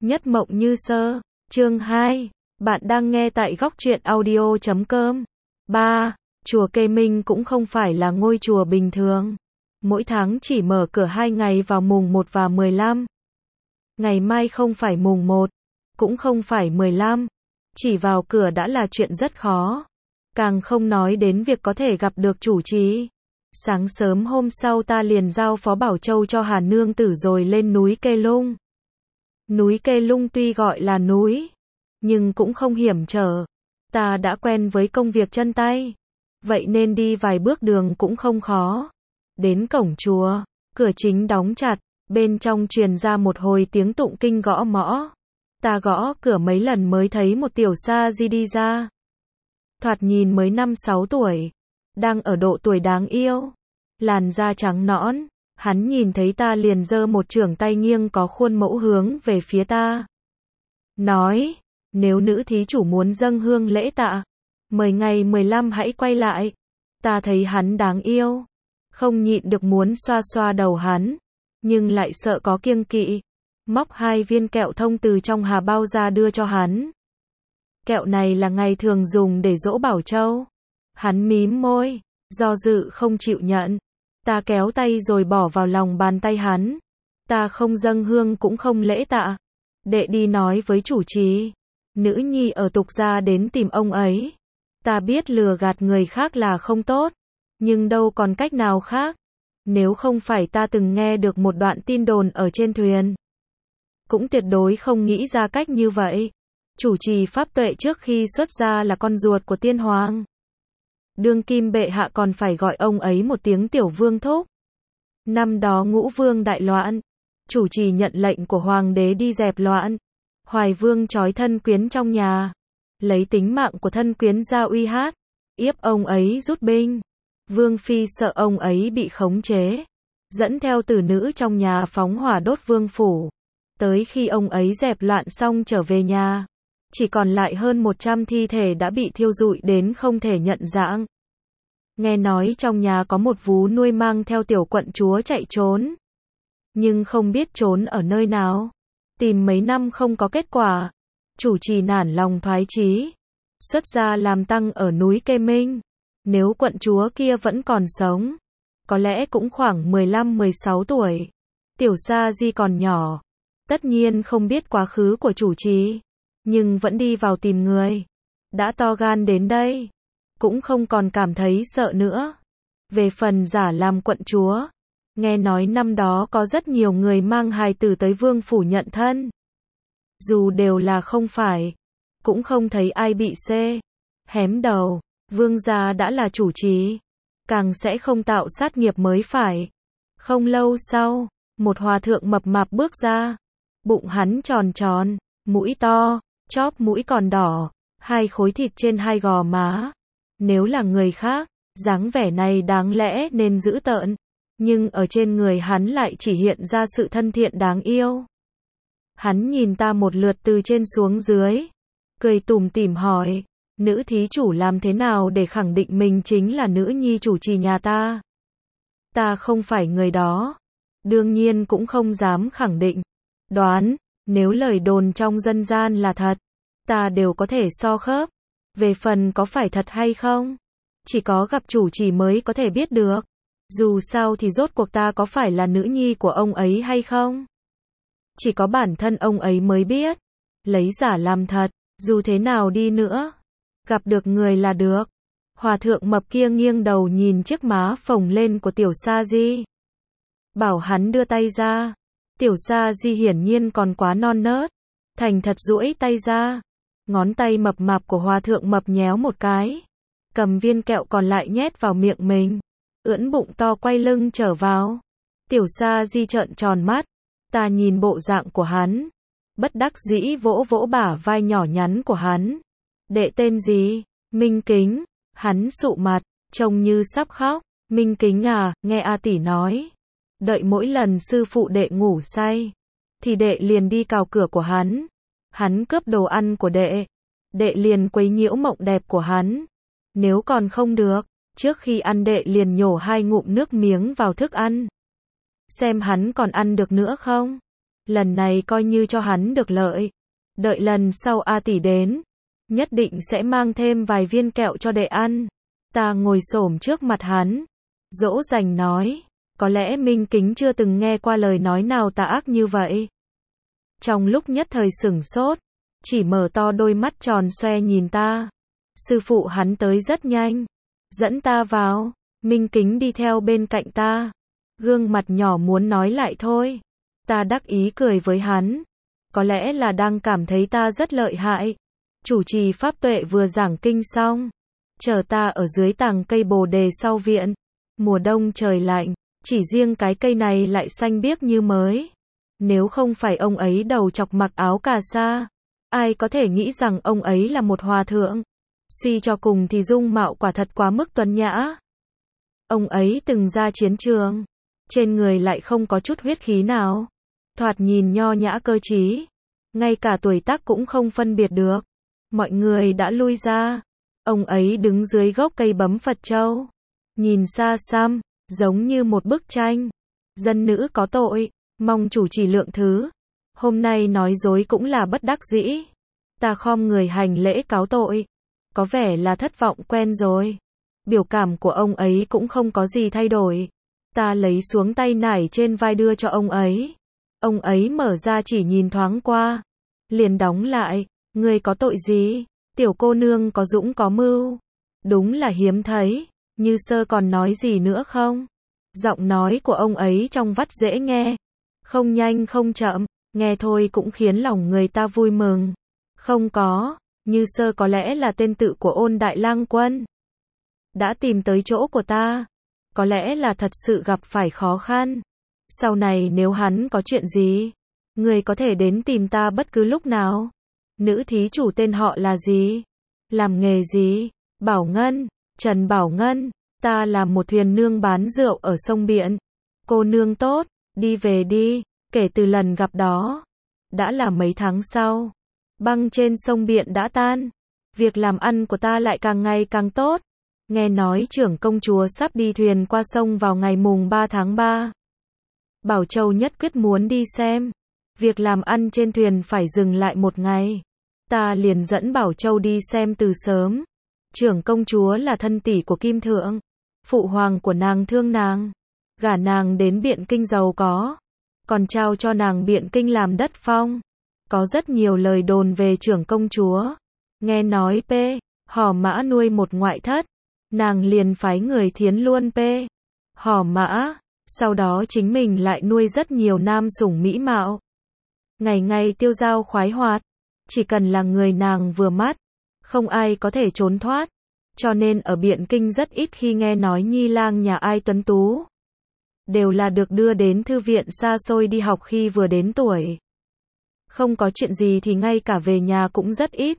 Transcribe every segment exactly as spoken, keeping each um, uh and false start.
Nhất mộng như sơ. Chương hai. Bạn đang nghe tại góc truyện audio chấm com. ba. Chùa Kê Minh cũng không phải là ngôi chùa bình thường. Mỗi tháng chỉ mở cửa hai ngày vào mùng một và mười lăm. Ngày mai không phải mùng một, cũng không phải mười lăm. Chỉ vào cửa đã là chuyện rất khó. Càng không nói đến việc có thể gặp được chủ trì. Sáng sớm hôm sau ta liền giao Phó Bảo Châu cho Hà Nương Tử rồi lên núi Kê Lung. Núi Kê Lung tuy gọi là núi, nhưng cũng không hiểm trở. Ta đã quen với công việc chân tay, vậy nên đi vài bước đường cũng không khó. Đến cổng chùa, cửa chính đóng chặt, bên trong truyền ra một hồi tiếng tụng kinh gõ mõ. Ta gõ cửa mấy lần mới thấy một tiểu sa di đi ra. Thoạt nhìn mới năm sáu tuổi, đang ở độ tuổi đáng yêu, làn da trắng nõn. Hắn nhìn thấy ta liền giơ một chưởng tay nghiêng có khuôn mẫu hướng về phía ta. Nói, nếu nữ thí chủ muốn dâng hương lễ tạ, mời ngày mười lăm hãy quay lại. Ta thấy hắn đáng yêu, không nhịn được muốn xoa xoa đầu hắn, nhưng lại sợ có kiêng kỵ. Móc hai viên kẹo thông từ trong hà bao ra đưa cho hắn. Kẹo này là ngày thường dùng để dỗ Bảo Châu. Hắn mím môi, do dự không chịu nhận. Ta kéo tay rồi bỏ vào lòng bàn tay hắn. Ta không dâng hương cũng không lễ tạ. Đệ đi nói với chủ trì. Nữ nhi ở tục gia đến tìm ông ấy. Ta biết lừa gạt người khác là không tốt, nhưng đâu còn cách nào khác. Nếu không phải ta từng nghe được một đoạn tin đồn ở trên thuyền, cũng tuyệt đối không nghĩ ra cách như vậy. Chủ trì pháp tuệ trước khi xuất gia là con ruột của tiên hoàng. Đương kim bệ hạ còn phải gọi ông ấy một tiếng tiểu vương thúc. Năm đó ngũ vương đại loạn, chủ trì nhận lệnh của hoàng đế đi dẹp loạn. Hoài vương trói thân quyến trong nhà, lấy tính mạng của thân quyến ra uy hát, yếp ông ấy rút binh. Vương phi sợ ông ấy bị khống chế, dẫn theo tử nữ trong nhà phóng hỏa đốt vương phủ. Tới khi ông ấy dẹp loạn xong trở về nhà, chỉ còn lại hơn một trăm thi thể đã bị thiêu rụi đến không thể nhận dạng. Nghe nói trong nhà có một vú nuôi mang theo tiểu quận chúa chạy trốn, nhưng không biết trốn ở nơi nào. Tìm mấy năm không có kết quả, chủ trì nản lòng thoái chí, xuất gia làm tăng ở núi Kê Minh. Nếu quận chúa kia vẫn còn sống, có lẽ cũng khoảng mười lăm mười sáu tuổi. Tiểu sa di còn nhỏ, tất nhiên không biết quá khứ của chủ trì, nhưng vẫn đi vào tìm người. Đã to gan đến đây, cũng không còn cảm thấy sợ nữa. Về phần giả làm quận chúa, nghe nói năm đó có rất nhiều người mang hài tử tới vương phủ nhận thân. Dù đều là không phải, cũng không thấy ai bị xê hém đầu. Vương gia đã là chủ trì, càng sẽ không tạo sát nghiệp mới phải. Không lâu sau, một hòa thượng mập mạp bước ra. Bụng hắn tròn tròn, mũi to, chóp mũi còn đỏ, hai khối thịt trên hai gò má. Nếu là người khác, dáng vẻ này đáng lẽ nên dữ tợn, nhưng ở trên người hắn lại chỉ hiện ra sự thân thiện đáng yêu. Hắn nhìn ta một lượt từ trên xuống dưới, cười tủm tỉm hỏi, nữ thí chủ làm thế nào để khẳng định mình chính là nữ nhi chủ trì nhà ta? Ta không phải người đó, đương nhiên cũng không dám khẳng định. Đoán, nếu lời đồn trong dân gian là thật, ta đều có thể so khớp. Về phần có phải thật hay không, chỉ có gặp chủ trì mới có thể biết được. Dù sao thì rốt cuộc ta có phải là nữ nhi của ông ấy hay không, chỉ có bản thân ông ấy mới biết. Lấy giả làm thật, dù thế nào đi nữa, gặp được người là được. Hòa thượng mập kia nghiêng đầu nhìn chiếc má phồng lên của tiểu sa di, bảo hắn đưa tay ra. Tiểu sa di hiển nhiên còn quá non nớt, thành thật duỗi tay ra. Ngón tay mập mạp của hòa thượng mập nhéo một cái, cầm viên kẹo còn lại nhét vào miệng mình, ưỡn bụng to quay lưng trở vào. Tiểu sa di trợn tròn mắt, ta nhìn bộ dạng của hắn, bất đắc dĩ vỗ vỗ bả vai nhỏ nhắn của hắn. Đệ tên gì? Minh Kính. Hắn sụ mặt, trông như sắp khóc. Minh Kính à, nghe A tỷ nói, đợi mỗi lần sư phụ đệ ngủ say, thì đệ liền đi cào cửa của hắn. Hắn cướp đồ ăn của đệ, đệ liền quấy nhiễu mộng đẹp của hắn. Nếu còn không được, trước khi ăn đệ liền nhổ hai ngụm nước miếng vào thức ăn, xem hắn còn ăn được nữa không. Lần này coi như cho hắn được lợi. Đợi lần sau A tỷ đến, nhất định sẽ mang thêm vài viên kẹo cho đệ ăn. Ta ngồi xổm trước mặt hắn, dỗ dành nói, có lẽ Minh Kính chưa từng nghe qua lời nói nào tà ác như vậy. Trong lúc nhất thời sửng sốt, chỉ mở to đôi mắt tròn xoe nhìn ta. Sư phụ hắn tới rất nhanh, dẫn ta vào, Minh Kính đi theo bên cạnh ta. Gương mặt nhỏ muốn nói lại thôi. Ta đắc ý cười với hắn. Có lẽ là đang cảm thấy ta rất lợi hại. Chủ trì pháp tuệ vừa giảng kinh xong, chờ ta ở dưới tàng cây bồ đề sau viện. Mùa đông trời lạnh, chỉ riêng cái cây này lại xanh biếc như mới. Nếu không phải ông ấy đầu chọc mặc áo cà sa, ai có thể nghĩ rằng ông ấy là một hòa thượng. Suy cho cùng thì dung mạo quả thật quá mức tuấn nhã. Ông ấy từng ra chiến trường, trên người lại không có chút huyết khí nào. Thoạt nhìn nho nhã cơ trí, ngay cả tuổi tác cũng không phân biệt được. Mọi người đã lui ra, ông ấy đứng dưới gốc cây bấm Phật châu, nhìn xa xăm, giống như một bức tranh. Dân nữ có tội, mong chủ trì lượng thứ. Hôm nay nói dối cũng là bất đắc dĩ. Ta khom người hành lễ cáo tội, có vẻ là thất vọng quen rồi. Biểu cảm của ông ấy cũng không có gì thay đổi. Ta lấy xuống tay nải trên vai đưa cho ông ấy. Ông ấy mở ra chỉ nhìn thoáng qua, liền đóng lại. Người có tội gì? Tiểu cô nương có dũng có mưu. Đúng là hiếm thấy. Như Sơ còn nói gì nữa không? Giọng nói của ông ấy trong vắt dễ nghe, không nhanh không chậm, nghe thôi cũng khiến lòng người ta vui mừng. Không có, Như Sơ có lẽ là tên tự của Ôn Đại Lang Quân. Đã tìm tới chỗ của ta, có lẽ là thật sự gặp phải khó khăn. Sau này nếu hắn có chuyện gì, người có thể đến tìm ta bất cứ lúc nào. Nữ thí chủ tên họ là gì? Làm nghề gì? Bảo Ngân, Trần Bảo Ngân. Ta là một thuyền nương bán rượu ở sông Biện. Cô nương tốt, đi về đi. Kể từ lần gặp đó, đã là mấy tháng sau, băng trên sông Biện đã tan. Việc làm ăn của ta lại càng ngày càng tốt. Nghe nói trưởng công chúa sắp đi thuyền qua sông vào ngày mùng ba tháng ba. Bảo Châu nhất quyết muốn đi xem. Việc làm ăn trên thuyền phải dừng lại một ngày. Ta liền dẫn Bảo Châu đi xem từ sớm. Trưởng công chúa là thân tỷ của Kim Thượng. Phụ hoàng của nàng thương nàng, gả nàng đến Biện Kinh giàu có, còn trao cho nàng Biện Kinh làm đất phong. Có rất nhiều lời đồn về trưởng công chúa. Nghe nói P. Hò Mã nuôi một ngoại thất, nàng liền phái người thiến luôn P. Hò Mã, sau đó chính mình lại nuôi rất nhiều nam sủng mỹ mạo. Ngày ngày tiêu dao khoái hoạt, chỉ cần là người nàng vừa mắt, không ai có thể trốn thoát. Cho nên ở Biện Kinh rất ít khi nghe nói nhi lang nhà ai tuấn tú. Đều là được đưa đến thư viện xa xôi đi học khi vừa đến tuổi. Không có chuyện gì thì ngay cả về nhà cũng rất ít.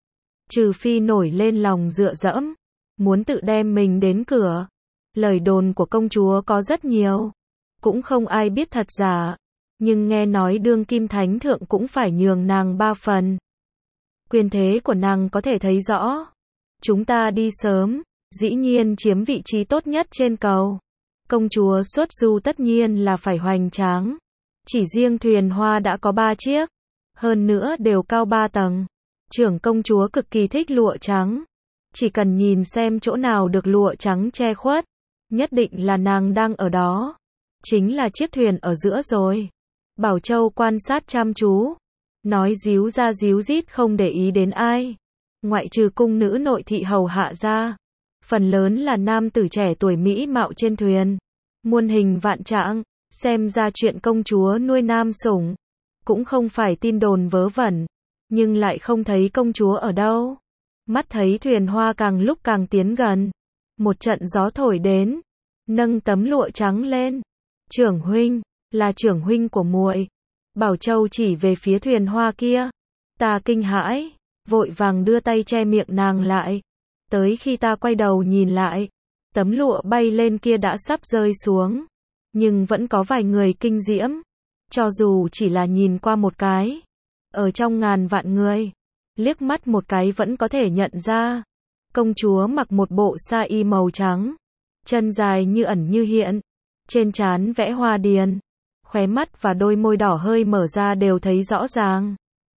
Trừ phi nổi lên lòng dựa dẫm, muốn tự đem mình đến cửa. Lời đồn của công chúa có rất nhiều, cũng không ai biết thật giả. Nhưng nghe nói đương kim thánh thượng cũng phải nhường nàng ba phần. Quyền thế của nàng có thể thấy rõ. Chúng ta đi sớm, dĩ nhiên chiếm vị trí tốt nhất trên cầu. Công chúa xuất du tất nhiên là phải hoành tráng. Chỉ riêng thuyền hoa đã có ba chiếc, hơn nữa đều cao ba tầng. Trưởng công chúa cực kỳ thích lụa trắng. Chỉ cần nhìn xem chỗ nào được lụa trắng che khuất, nhất định là nàng đang ở đó. Chính là chiếc thuyền ở giữa rồi. Bảo Châu quan sát chăm chú, nói díu ra díu dít không để ý đến ai. Ngoại trừ cung nữ nội thị hầu hạ ra, phần lớn là nam tử trẻ tuổi mỹ mạo trên thuyền. Muôn hình vạn trạng, xem ra chuyện công chúa nuôi nam sủng, cũng không phải tin đồn vớ vẩn, nhưng lại không thấy công chúa ở đâu. Mắt thấy thuyền hoa càng lúc càng tiến gần, một trận gió thổi đến, nâng tấm lụa trắng lên. Trưởng huynh, là trưởng huynh của muội. Bảo Châu chỉ về phía thuyền hoa kia. Ta kinh hãi, vội vàng đưa tay che miệng nàng lại. Tới khi ta quay đầu nhìn lại, tấm lụa bay lên kia đã sắp rơi xuống. Nhưng vẫn có vài người kinh diễm. Cho dù chỉ là nhìn qua một cái, ở trong ngàn vạn người, liếc mắt một cái vẫn có thể nhận ra. Công chúa mặc một bộ sa y màu trắng, chân dài như ẩn như hiện, trên trán vẽ hoa điền, khóe khóe mắt và đôi môi đỏ hơi mở ra đều thấy rõ ràng.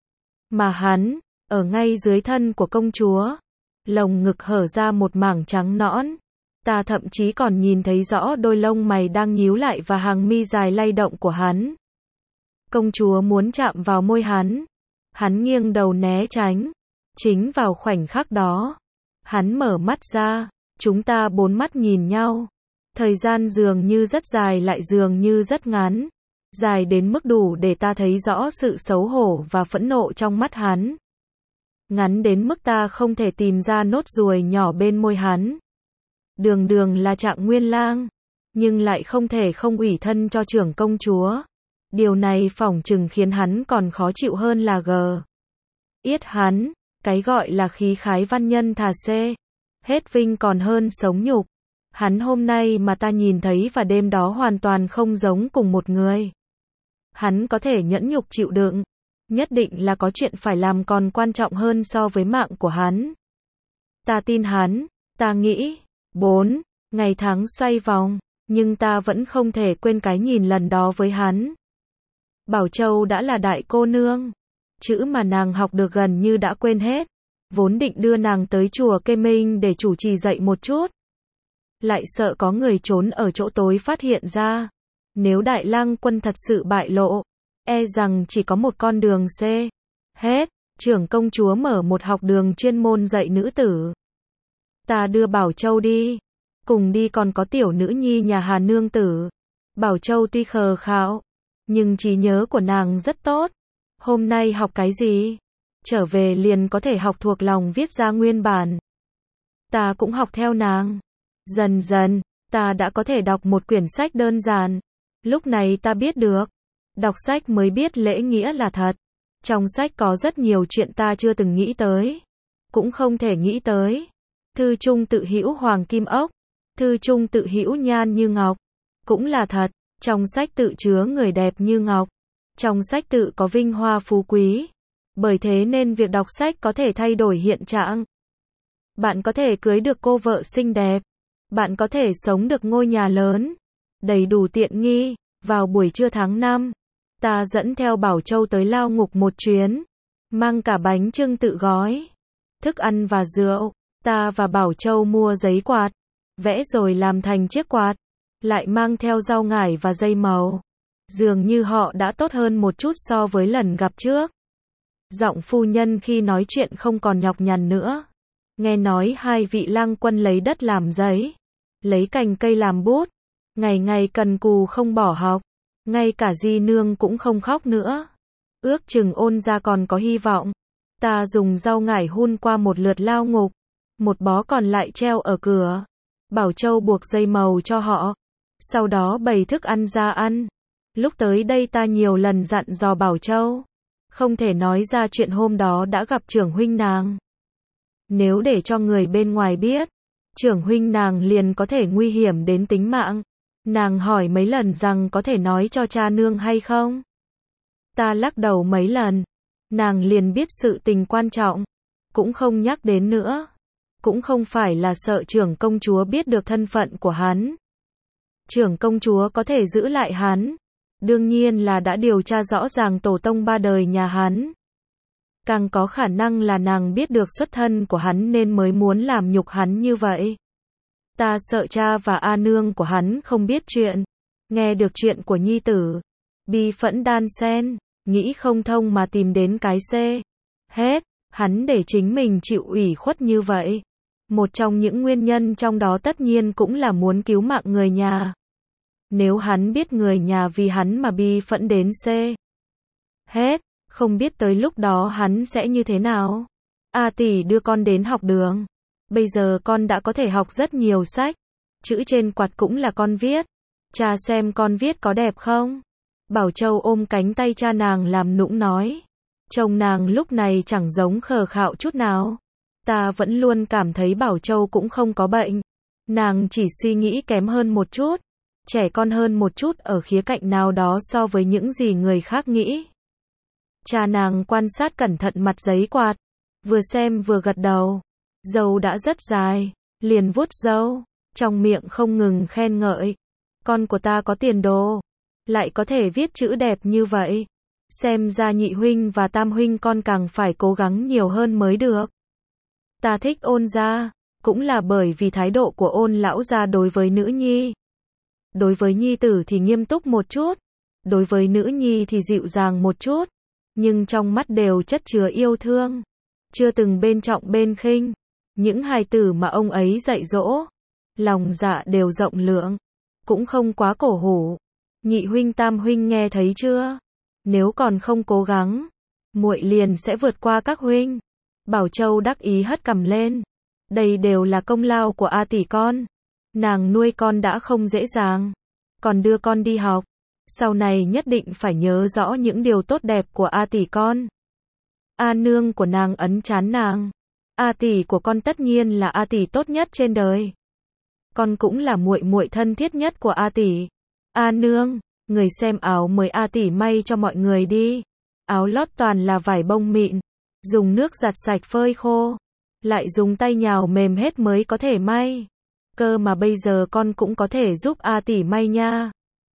Mà hắn, ở ngay dưới thân của công chúa, lồng ngực hở ra một mảng trắng nõn. Ta thậm chí còn nhìn thấy rõ đôi lông mày đang nhíu lại và hàng mi dài lay động của hắn. Công chúa muốn chạm vào môi hắn. Hắn nghiêng đầu né tránh. Chính vào khoảnh khắc đó, hắn mở mắt ra, chúng ta bốn mắt nhìn nhau. Thời gian dường như rất dài lại dường như rất ngắn. Dài đến mức đủ để ta thấy rõ sự xấu hổ và phẫn nộ trong mắt hắn. Ngắn đến mức ta không thể tìm ra nốt ruồi nhỏ bên môi hắn. Đường đường là Trạng Nguyên Lang, nhưng lại không thể không ủy thân cho trưởng công chúa. Điều này phỏng chừng khiến hắn còn khó chịu hơn là gờ. Yết hắn, cái gọi là khí khái văn nhân thà xê. Hết vinh còn hơn sống nhục. Hắn hôm nay mà ta nhìn thấy và đêm đó hoàn toàn không giống cùng một người. Hắn có thể nhẫn nhục chịu đựng. Nhất định là có chuyện phải làm còn quan trọng hơn so với mạng của hắn. Ta tin hắn, ta nghĩ. Bốn, ngày tháng xoay vòng, nhưng ta vẫn không thể quên cái nhìn lần đó với hắn. Bảo Châu đã là đại cô nương. Chữ mà nàng học được gần như đã quên hết. Vốn định đưa nàng tới chùa Kê Minh để chủ trì dạy một chút. Lại sợ có người trốn ở chỗ tối phát hiện ra. Nếu Đại Lang Quân thật sự bại lộ, e rằng chỉ có một con đường C. Hết, trưởng công chúa mở một học đường chuyên môn dạy nữ tử. Ta đưa Bảo Châu đi. Cùng đi còn có tiểu nữ nhi nhà Hà nương tử. Bảo Châu tuy khờ khạo, nhưng trí nhớ của nàng rất tốt. Hôm nay học cái gì? Trở về liền có thể học thuộc lòng viết ra nguyên bản. Ta cũng học theo nàng. Dần dần, ta đã có thể đọc một quyển sách đơn giản. Lúc này ta biết được. Đọc sách mới biết lễ nghĩa là thật. Trong sách có rất nhiều chuyện ta chưa từng nghĩ tới. Cũng không thể nghĩ tới. Thư trung tự hữu hoàng kim ốc. Thư trung tự hữu nhan như ngọc. Cũng là thật. Trong sách tự chứa người đẹp như ngọc. Trong sách tự có vinh hoa phú quý. Bởi thế nên việc đọc sách có thể thay đổi hiện trạng. Bạn có thể cưới được cô vợ xinh đẹp. Bạn có thể sống được ngôi nhà lớn. Đầy đủ tiện nghi. Vào buổi trưa tháng năm, ta dẫn theo Bảo Châu tới lao ngục một chuyến. Mang cả bánh chưng tự gói. Thức ăn và rượu. Ta và Bảo Châu mua giấy quạt. Vẽ rồi làm thành chiếc quạt. Lại mang theo rau ngải và dây màu. Dường như họ đã tốt hơn một chút so với lần gặp trước. Giọng phu nhân khi nói chuyện không còn nhọc nhằn nữa. Nghe nói hai vị lang quân lấy đất làm giấy. Lấy cành cây làm bút. Ngày ngày cần cù không bỏ học. Ngay cả Di Nương cũng không khóc nữa. Ước chừng Ôn gia còn có hy vọng. Ta dùng rau ngải hun qua một lượt lao ngục. Một bó còn lại treo ở cửa. Bảo Châu buộc dây màu cho họ. Sau đó bày thức ăn ra ăn. Lúc tới đây ta nhiều lần dặn dò Bảo Châu. Không thể nói ra chuyện hôm đó đã gặp trưởng huynh nàng. Nếu để cho người bên ngoài biết, trưởng huynh nàng liền có thể nguy hiểm đến tính mạng. Nàng hỏi mấy lần rằng có thể nói cho cha nương hay không. Ta lắc đầu mấy lần. Nàng liền biết sự tình quan trọng. Cũng không nhắc đến nữa. Cũng không phải là sợ trưởng công chúa biết được thân phận của hắn. Trưởng công chúa có thể giữ lại hắn. Đương nhiên là đã điều tra rõ ràng tổ tông ba đời nhà hắn. Càng có khả năng là nàng biết được xuất thân của hắn nên mới muốn làm nhục hắn như vậy. Ta sợ cha và A nương của hắn không biết chuyện. Nghe được chuyện của nhi tử. Bi phẫn đan sen. Nghĩ không thông mà tìm đến cái C. Hết. Hắn để chính mình chịu ủy khuất như vậy. Một trong những nguyên nhân trong đó tất nhiên cũng là muốn cứu mạng người nhà. Nếu hắn biết người nhà vì hắn mà bi phẫn đến C. Hết. Không biết tới lúc đó hắn sẽ như thế nào. A tỷ đưa con đến học đường. Bây giờ con đã có thể học rất nhiều sách. Chữ trên quạt cũng là con viết. Cha xem con viết có đẹp không? Bảo Châu ôm cánh tay cha nàng làm nũng nói. Chồng nàng lúc này chẳng giống khờ khạo chút nào. Ta vẫn luôn cảm thấy Bảo Châu cũng không có bệnh. Nàng chỉ suy nghĩ kém hơn một chút. Trẻ con hơn một chút ở khía cạnh nào đó so với những gì người khác nghĩ. Cha nàng quan sát cẩn thận mặt giấy quạt. Vừa xem vừa gật đầu. Râu đã rất dài. Liền vuốt râu. Trong miệng không ngừng khen ngợi. Con của ta có tiền đồ. lại có thể viết chữ đẹp như vậy. Xem ra nhị huynh và tam huynh con càng phải cố gắng nhiều hơn mới được. Ta thích Ôn gia, cũng là bởi vì thái độ của Ôn lão gia đối với nữ nhi. Đối với nhi tử thì nghiêm túc một chút, đối với nữ nhi thì dịu dàng một chút, nhưng trong mắt đều chất chứa yêu thương, chưa từng bên trọng bên khinh. Những hài tử mà ông ấy dạy dỗ, lòng dạ đều rộng lượng, cũng không quá cổ hủ. Nhị huynh tam huynh nghe thấy chưa? Nếu còn không cố gắng, muội liền sẽ vượt qua các huynh. Bảo Châu đắc ý hất cằm lên. Đây đều là công lao của A tỷ con. Nàng nuôi con đã không dễ dàng, còn đưa con đi học, sau này nhất định phải nhớ rõ những điều tốt đẹp của A tỷ con. A nương của nàng ấn trán nàng. A tỷ của con tất nhiên là A tỷ tốt nhất trên đời. Con cũng là muội muội thân thiết nhất của A tỷ. A nương, người xem áo mới A tỷ may cho mọi người đi. Áo lót toàn là vải bông mịn, dùng nước giặt sạch phơi khô, lại dùng tay nhào mềm hết mới có thể may. Cơ mà bây giờ con cũng có thể giúp A tỷ may nha.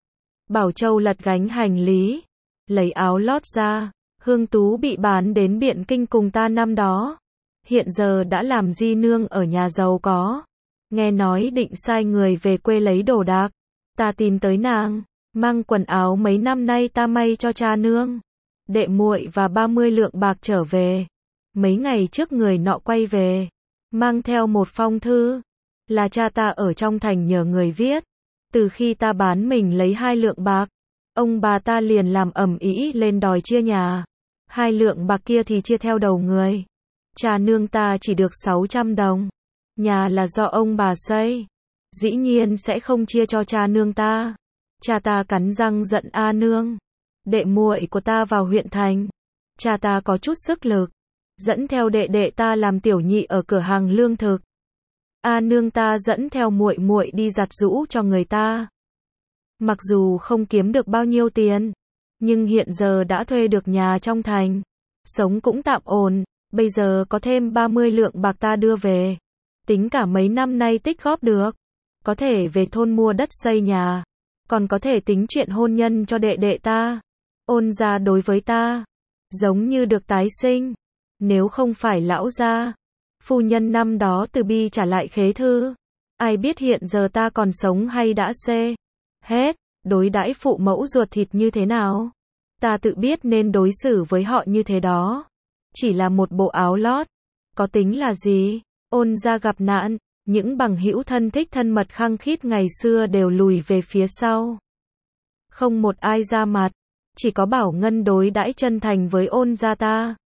Bảo Châu lật gánh hành lý, lấy áo lót ra. Hương Tú bị bán đến Biện Kinh cùng ta năm đó, hiện giờ đã làm di nương ở nhà giàu có. Nghe nói định sai người về quê lấy đồ đạc, ta tìm tới nàng, mang quần áo mấy năm nay ta may cho cha nương, đệ muội và ba mươi lượng bạc trở về. Mấy ngày trước người nọ quay về, mang theo một phong thư, là cha ta ở trong thành nhờ người viết. Từ khi ta bán mình lấy hai lượng bạc, ông bà ta liền làm ầm ĩ lên đòi chia nhà. Hai lượng bạc kia thì chia theo đầu người. Cha nương ta chỉ được sáu trăm đồng. Nhà là do ông bà xây, dĩ nhiên sẽ không chia cho cha nương ta. Cha ta cắn răng giận A nương, đệ muội của ta vào huyện thành. Cha ta có chút sức lực, dẫn theo đệ đệ ta làm tiểu nhị ở cửa hàng lương thực. A nương ta dẫn theo muội muội đi giặt giũ cho người ta. Mặc dù không kiếm được bao nhiêu tiền, nhưng hiện giờ đã thuê được nhà trong thành, sống cũng tạm ổn. Bây giờ có thêm ba mươi lượng bạc ta đưa về, tính cả mấy năm nay tích góp được, có thể về thôn mua đất xây nhà, còn có thể tính chuyện hôn nhân cho đệ đệ ta. Ôn gia đối với ta, giống như được tái sinh. Nếu không phải lão gia, phu nhân năm đó từ bi trả lại khế thư, ai biết hiện giờ ta còn sống hay đã xê hết, đối đãi phụ mẫu ruột thịt như thế nào. Ta tự biết nên đối xử với họ như thế đó. Chỉ là một bộ áo lót, có tính là gì? Ôn gia gặp nạn, những bằng hữu thân thích thân mật khăng khít ngày xưa đều lùi về phía sau. Không một ai ra mặt, chỉ có Bảo Ngân đối đãi chân thành với Ôn gia ta.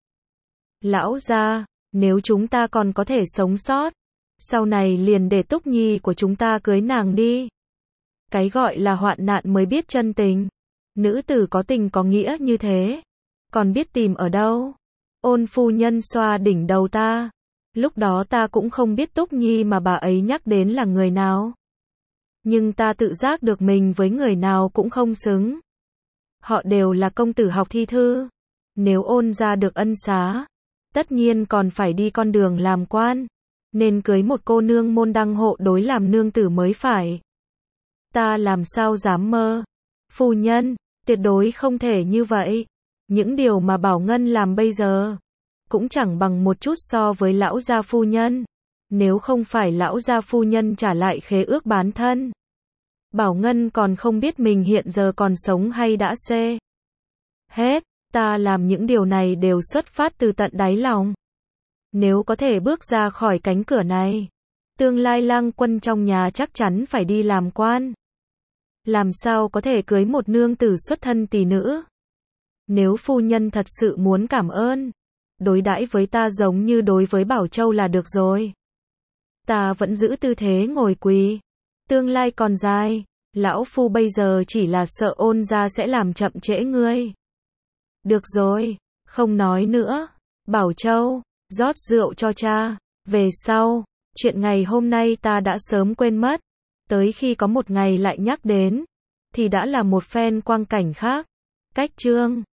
Lão gia, nếu chúng ta còn có thể sống sót, sau này liền để Túc Nhi của chúng ta cưới nàng đi. Cái gọi là hoạn nạn mới biết chân tình. Nữ tử có tình có nghĩa như thế, còn biết tìm ở đâu? Ôn phu nhân xoa đỉnh đầu ta. Lúc đó ta cũng không biết Túc Nhi mà bà ấy nhắc đến là người nào. Nhưng ta tự giác được mình với người nào cũng không xứng. Họ đều là công tử học thi thư. Nếu Ôn gia được ân xá, tất nhiên còn phải đi con đường làm quan, nên cưới một cô nương môn đăng hộ đối làm nương tử mới phải. Ta làm sao dám mơ? Phu nhân, tuyệt đối không thể như vậy. Những điều mà Bảo Ngân làm bây giờ, cũng chẳng bằng một chút so với lão gia phu nhân. Nếu không phải lão gia phu nhân trả lại khế ước bán thân, Bảo Ngân còn không biết mình hiện giờ còn sống hay đã xê hết. Ta làm những điều này đều xuất phát từ tận đáy lòng. Nếu có thể bước ra khỏi cánh cửa này, tương lai lang quân trong nhà chắc chắn phải đi làm quan. Làm sao có thể cưới một nương tử xuất thân tỷ nữ? Nếu phu nhân thật sự muốn cảm ơn, đối đãi với ta giống như đối với Bảo Châu là được rồi. Ta vẫn giữ tư thế ngồi quỳ. Tương lai còn dài, lão phu bây giờ chỉ là sợ Ôn gia sẽ làm chậm trễ ngươi. Được rồi, không nói nữa. Bảo Châu, rót rượu cho cha. Về sau, chuyện ngày hôm nay ta đã sớm quên mất. Tới khi có một ngày lại nhắc đến, thì đã là một phen quang cảnh khác. Cách chương